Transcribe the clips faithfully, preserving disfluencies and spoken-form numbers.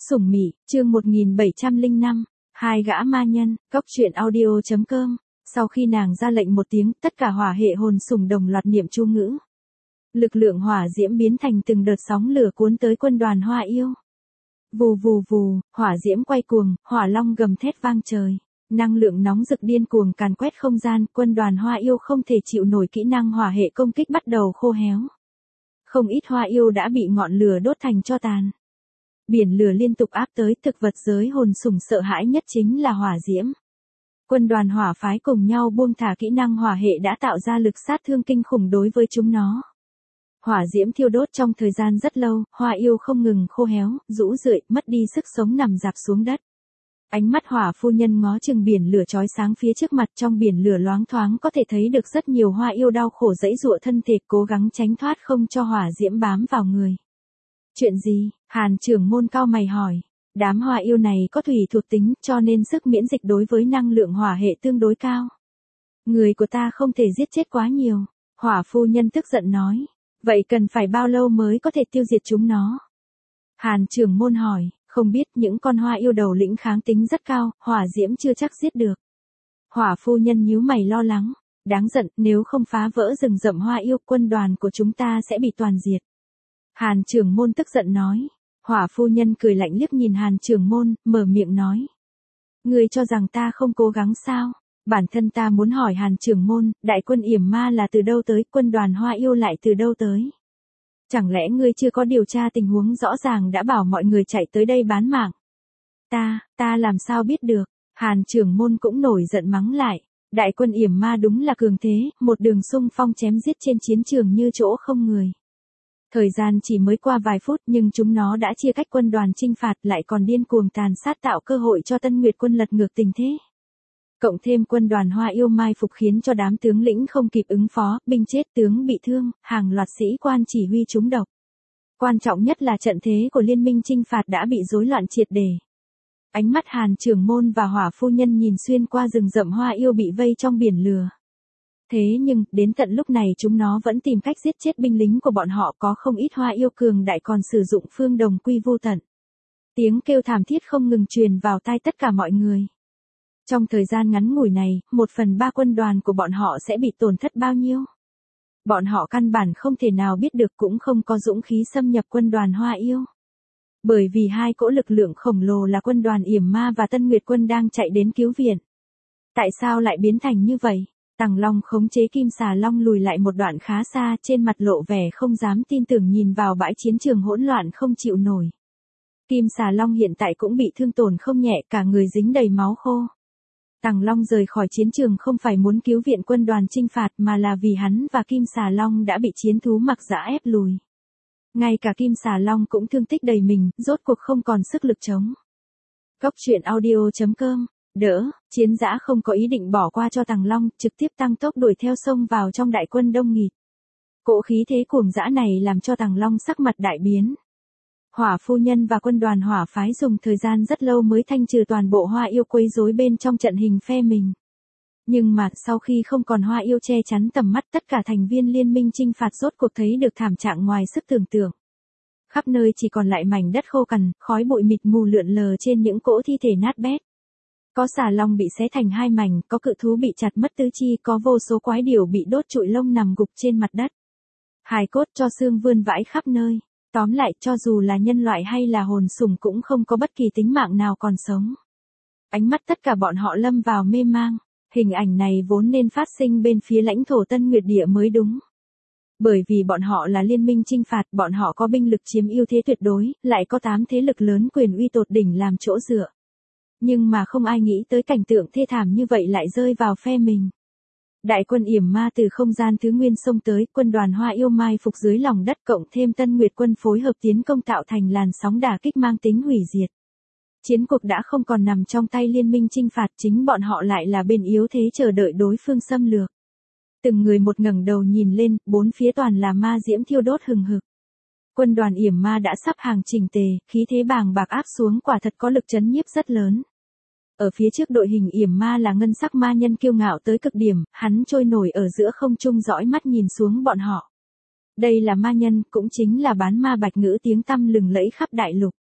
Sủng Mị, chương một nghìn bảy trăm lẻ năm, hai gã ma nhân, góc truyện audio.com. Sau khi nàng ra lệnh một tiếng, tất cả hỏa hệ hồn sủng đồng loạt niệm chú ngữ. Lực lượng hỏa diễm biến thành từng đợt sóng lửa cuốn tới quân đoàn Hoa Yêu. Vù vù vù, hỏa diễm quay cuồng, hỏa long gầm thét vang trời. Năng lượng nóng rực điên cuồng càn quét không gian, quân đoàn Hoa Yêu không thể chịu nổi kỹ năng hỏa hệ công kích bắt đầu khô héo. Không ít Hoa Yêu đã bị ngọn lửa đốt thành tro tàn. Biển lửa liên tục áp tới, thực vật giới hồn sủng sợ hãi nhất chính là hỏa diễm. Quân đoàn hỏa phái cùng nhau buông thả kỹ năng hỏa hệ đã tạo ra lực sát thương kinh khủng đối với chúng nó. Hỏa diễm thiêu đốt trong thời gian rất lâu, Hoa Yêu không ngừng khô héo, rũ rượi, mất đi sức sống nằm rạp xuống đất. Ánh mắt hỏa phu nhân ngó chừng biển lửa chói sáng phía trước mặt, trong biển lửa loáng thoáng có thể thấy được rất nhiều Hoa Yêu đau khổ giãy giụa thân thể cố gắng tránh thoát không cho hỏa diễm bám vào người. Chuyện gì? Hàn trưởng môn cau mày hỏi. Đám Hoa Yêu này có thủy thuộc tính cho nên sức miễn dịch đối với năng lượng hỏa hệ tương đối cao. Người của ta không thể giết chết quá nhiều. Hỏa phu nhân tức giận nói. Vậy cần phải bao lâu mới có thể tiêu diệt chúng nó? Hàn trưởng môn hỏi. Không biết, những con Hoa Yêu đầu lĩnh kháng tính rất cao, hỏa diễm chưa chắc giết được. Hỏa phu nhân nhíu mày lo lắng. Đáng giận, nếu không phá vỡ rừng rậm Hoa Yêu, quân đoàn của chúng ta sẽ bị toàn diệt. Hàn trưởng môn tức giận nói. Hỏa phu nhân cười lạnh liếc nhìn Hàn trưởng môn, mở miệng nói. Ngươi cho rằng ta không cố gắng sao? Bản thân ta muốn hỏi Hàn trưởng môn, đại quân yểm ma là từ đâu tới, quân đoàn Hoa Yêu lại từ đâu tới? Chẳng lẽ ngươi chưa có điều tra tình huống rõ ràng đã bảo mọi người chạy tới đây bán mạng? Ta, ta làm sao biết được? Hàn trưởng môn cũng nổi giận mắng lại. Đại quân yểm ma đúng là cường thế, một đường xung phong chém giết trên chiến trường như chỗ không người. Thời gian chỉ mới qua vài phút nhưng chúng nó đã chia cách quân đoàn chinh phạt, lại còn điên cuồng tàn sát tạo cơ hội cho Tân Nguyệt quân lật ngược tình thế. Cộng thêm quân đoàn Hoa Yêu mai phục khiến cho đám tướng lĩnh không kịp ứng phó, binh chết tướng bị thương, hàng loạt sĩ quan chỉ huy trúng độc. Quan trọng nhất là trận thế của liên minh chinh phạt đã bị rối loạn triệt để. Ánh mắt Hàn trưởng môn và Hỏa phu nhân nhìn xuyên qua rừng rậm Hoa Yêu bị vây trong biển lửa. Thế nhưng, đến tận lúc này chúng nó vẫn tìm cách giết chết binh lính của bọn họ, có không ít Hoa Yêu cường đại còn sử dụng phương đồng quy vô tận. Tiếng kêu thảm thiết không ngừng truyền vào tai tất cả mọi người. Trong thời gian ngắn ngủi này, một phần ba quân đoàn của bọn họ sẽ bị tổn thất bao nhiêu? Bọn họ căn bản không thể nào biết được, cũng không có dũng khí xâm nhập quân đoàn Hoa Yêu. Bởi vì hai cỗ lực lượng khổng lồ là quân đoàn yểm ma và Tân Nguyệt quân đang chạy đến cứu viện. Tại sao lại biến thành như vậy? Tằng Long khống chế Kim Xà Long lùi lại một đoạn khá xa, trên mặt lộ vẻ không dám tin tưởng nhìn vào bãi chiến trường hỗn loạn không chịu nổi. Kim Xà Long hiện tại cũng bị thương tổn không nhẹ, cả người dính đầy máu khô. Tằng Long rời khỏi chiến trường không phải muốn cứu viện quân đoàn chinh phạt mà là vì hắn và Kim Xà Long đã bị chiến thú mặc dã ép lùi. Ngay cả Kim Xà Long cũng thương tích đầy mình, rốt cuộc không còn sức lực chống. Góc truyện audio.com. Đỡ, chiến dã không có ý định bỏ qua cho Tằng Long, trực tiếp tăng tốc đuổi theo xông vào trong đại quân đông nghịt. Cỗ khí thế cuồng dã này làm cho Tằng Long sắc mặt đại biến. Hỏa phu nhân và quân đoàn hỏa phái dùng thời gian rất lâu mới thanh trừ toàn bộ Hoa Yêu quấy rối bên trong trận hình phe mình. Nhưng mà, sau khi không còn Hoa Yêu che chắn tầm mắt, tất cả thành viên liên minh chinh phạt rốt cuộc thấy được thảm trạng ngoài sức tưởng tượng. Khắp nơi chỉ còn lại mảnh đất khô cằn, khói bụi mịt mù lượn lờ trên những cỗ thi thể nát bét. Có xà long bị xé thành hai mảnh, có cự thú bị chặt mất tứ chi, có vô số quái điểu bị đốt trụi lông nằm gục trên mặt đất. Hài cốt cho xương vươn vãi khắp nơi. Tóm lại, cho dù là nhân loại hay là hồn sủng cũng không có bất kỳ tính mạng nào còn sống. Ánh mắt tất cả bọn họ lâm vào mê mang. Hình ảnh này vốn nên phát sinh bên phía lãnh thổ Tân Nguyệt Địa mới đúng. Bởi vì bọn họ là liên minh chinh phạt, bọn họ có binh lực chiếm ưu thế tuyệt đối, lại có tám thế lực lớn quyền uy tột đỉnh làm chỗ dựa. Nhưng mà không ai nghĩ tới cảnh tượng thê thảm như vậy lại rơi vào phe mình. Đại quân yểm ma từ không gian thứ nguyên xông tới, quân đoàn Hoa Yêu mai phục dưới lòng đất cộng thêm Tân Nguyệt quân phối hợp tiến công tạo thành làn sóng đả kích mang tính hủy diệt. Chiến cuộc đã không còn nằm trong tay liên minh chinh phạt, chính bọn họ lại là bên yếu thế chờ đợi đối phương xâm lược. Từng người một ngẩng đầu nhìn lên, bốn phía toàn là ma diễm thiêu đốt hừng hực. Quân đoàn yểm ma đã sắp hàng chỉnh tề, khí thế bàng bạc áp xuống, quả thật có lực chấn nhiếp rất lớn. Ở phía trước đội hình yểm ma là ngân sắc ma nhân kiêu ngạo tới cực điểm, hắn trôi nổi ở giữa không trung dõi mắt nhìn xuống bọn họ. Đây là ma nhân, cũng chính là bán ma bạch ngữ tiếng tăm lừng lẫy khắp đại lục.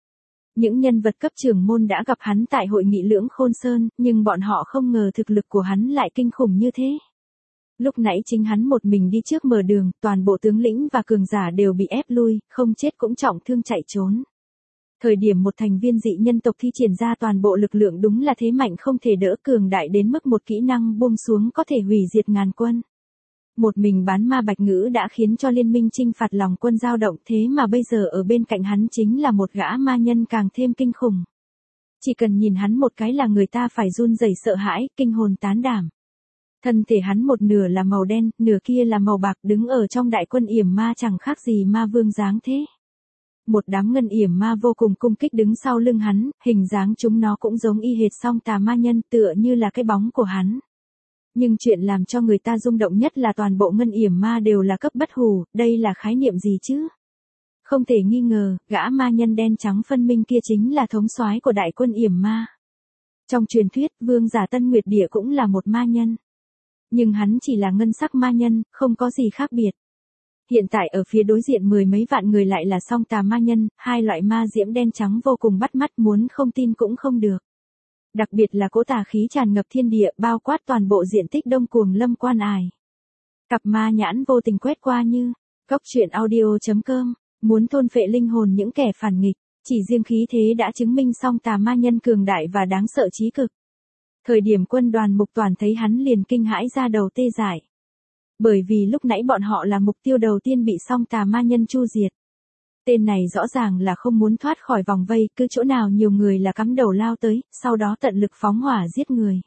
Những nhân vật cấp trưởng môn đã gặp hắn tại hội nghị Lưỡng Khôn Sơn, nhưng bọn họ không ngờ thực lực của hắn lại kinh khủng như thế. Lúc nãy chính hắn một mình đi trước mở đường, toàn bộ tướng lĩnh và cường giả đều bị ép lui, không chết cũng trọng thương chạy trốn. Thời điểm một thành viên dị nhân tộc thi triển ra toàn bộ lực lượng đúng là thế mạnh không thể đỡ, cường đại đến mức một kỹ năng buông xuống có thể hủy diệt ngàn quân. Một mình bán ma Bạch Ngữ đã khiến cho liên minh chinh phạt lòng quân dao động, thế mà bây giờ ở bên cạnh hắn chính là một gã ma nhân càng thêm kinh khủng. Chỉ cần nhìn hắn một cái là người ta phải run rẩy sợ hãi, kinh hồn tán đảm. Thân thể hắn một nửa là màu đen, nửa kia là màu bạc, đứng ở trong đại quân yểm ma chẳng khác gì ma vương dáng thế. Một đám ngân yểm ma vô cùng cung kích đứng sau lưng hắn, hình dáng chúng nó cũng giống y hệt song tà ma nhân, tựa như là cái bóng của hắn. Nhưng chuyện làm cho người ta rung động nhất là toàn bộ ngân yểm ma đều là cấp bất hủ, đây là khái niệm gì chứ? Không thể nghi ngờ, gã ma nhân đen trắng phân minh kia chính là thống soái của đại quân yểm ma. Trong truyền thuyết, vương giả Tân Nguyệt Địa cũng là một ma nhân. Nhưng hắn chỉ là ngân sắc ma nhân, không có gì khác biệt. Hiện tại ở phía đối diện mười mấy vạn người lại là song tà ma nhân, hai loại ma diễm đen trắng vô cùng bắt mắt, muốn không tin cũng không được. Đặc biệt là cỗ tà khí tràn ngập thiên địa, bao quát toàn bộ diện tích Đông Cuồng Lâm Quan Ải. Cặp ma nhãn vô tình quét qua như, cốc truyện audio chấm com, muốn thôn phệ linh hồn những kẻ phản nghịch, chỉ riêng khí thế đã chứng minh song tà ma nhân cường đại và đáng sợ chí cực. Thời điểm quân đoàn Mục Toàn thấy hắn liền kinh hãi ra đầu tê dại. Bởi vì lúc nãy bọn họ là mục tiêu đầu tiên bị song tà ma nhân chu diệt. Tên này rõ ràng là không muốn thoát khỏi vòng vây, cứ chỗ nào nhiều người là cắm đầu lao tới, sau đó tận lực phóng hỏa giết người.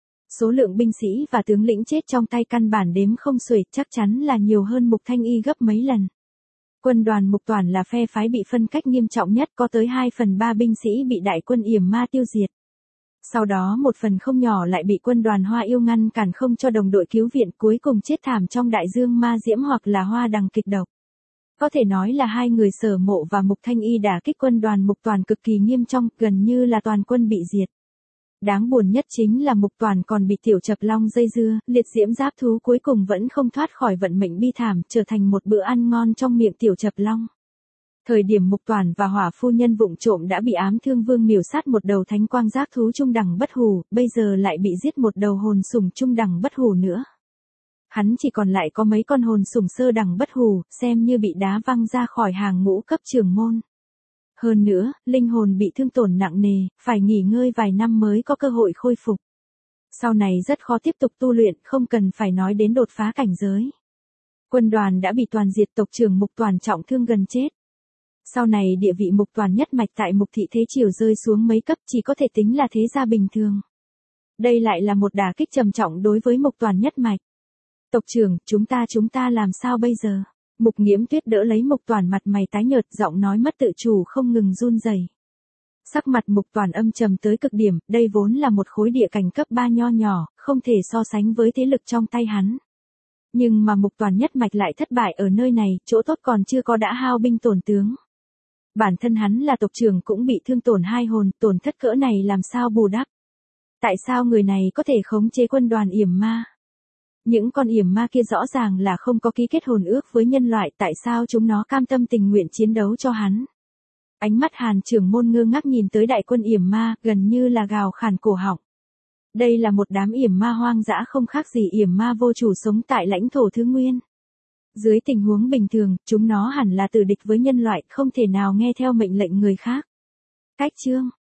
Số lượng binh sĩ và tướng lĩnh chết trong tay căn bản đếm không xuể, chắc chắn là nhiều hơn Mục Thanh Y gấp mấy lần. Quân đoàn Mục Toàn là phe phái bị phân cách nghiêm trọng nhất, có tới hai phần ba binh sĩ bị đại quân yểm ma tiêu diệt. Sau đó một phần không nhỏ lại bị quân đoàn Hoa Yêu ngăn cản không cho đồng đội cứu viện, cuối cùng chết thảm trong đại dương ma diễm hoặc là hoa đằng kịch độc. Có thể nói là hai người Sở Mộ và Mục Thanh Y đả kích quân đoàn Mục Toàn cực kỳ nghiêm trọng, gần như là toàn quân bị diệt. Đáng buồn nhất chính là Mục Toàn còn bị Tiểu Chập Long dây dưa, liệt diễm giáp thú cuối cùng vẫn không thoát khỏi vận mệnh bi thảm, trở thành một bữa ăn ngon trong miệng Tiểu Chập Long. Thời điểm Mục Toàn và Hỏa phu nhân vụng trộm đã bị Ám Thương Vương miểu sát một đầu thánh quang giác thú trung đẳng bất hủ, bây giờ lại bị giết một đầu hồn sủng trung đẳng bất hủ nữa. Hắn chỉ còn lại có mấy con hồn sủng sơ đẳng bất hủ, xem như bị đá văng ra khỏi hàng ngũ cấp trưởng môn. Hơn nữa, linh hồn bị thương tổn nặng nề, phải nghỉ ngơi vài năm mới có cơ hội khôi phục. Sau này rất khó tiếp tục tu luyện, không cần phải nói đến đột phá cảnh giới. Quân đoàn đã bị toàn diệt, tộc trưởng Mục Toàn trọng thương gần chết. Sau này địa vị Mục Toàn nhất mạch tại Mục thị thế triều rơi xuống mấy cấp, chỉ có thể tính là thế gia bình thường. Đây lại là một đả kích trầm trọng đối với Mục Toàn nhất mạch. Tộc trưởng, chúng ta chúng ta làm sao bây giờ? Mục Nghiễm Tuyết đỡ lấy Mục Toàn, mặt mày tái nhợt, giọng nói mất tự chủ không ngừng run rẩy. Sắc mặt Mục Toàn âm trầm tới cực điểm, đây vốn là một khối địa cảnh cấp ba nho nhỏ, không thể so sánh với thế lực trong tay hắn. Nhưng mà Mục Toàn nhất mạch lại thất bại ở nơi này, chỗ tốt còn chưa có đã hao binh tổn tướng. Bản thân hắn là tộc trưởng cũng bị thương tổn hai hồn, tổn thất cỡ này làm sao bù đắp? Tại sao người này có thể khống chế quân đoàn yểm ma? Những con yểm ma kia rõ ràng là không có ký kết hồn ước với nhân loại, tại sao chúng nó cam tâm tình nguyện chiến đấu cho hắn? Ánh mắt Hàn trưởng môn ngơ ngác nhìn tới đại quân yểm ma, gần như là gào khản cổ họng. Đây là một đám yểm ma hoang dã không khác gì yểm ma vô chủ sống tại lãnh thổ thứ nguyên. Dưới tình huống bình thường, chúng nó hẳn là tử địch với nhân loại, không thể nào nghe theo mệnh lệnh người khác. Cách chương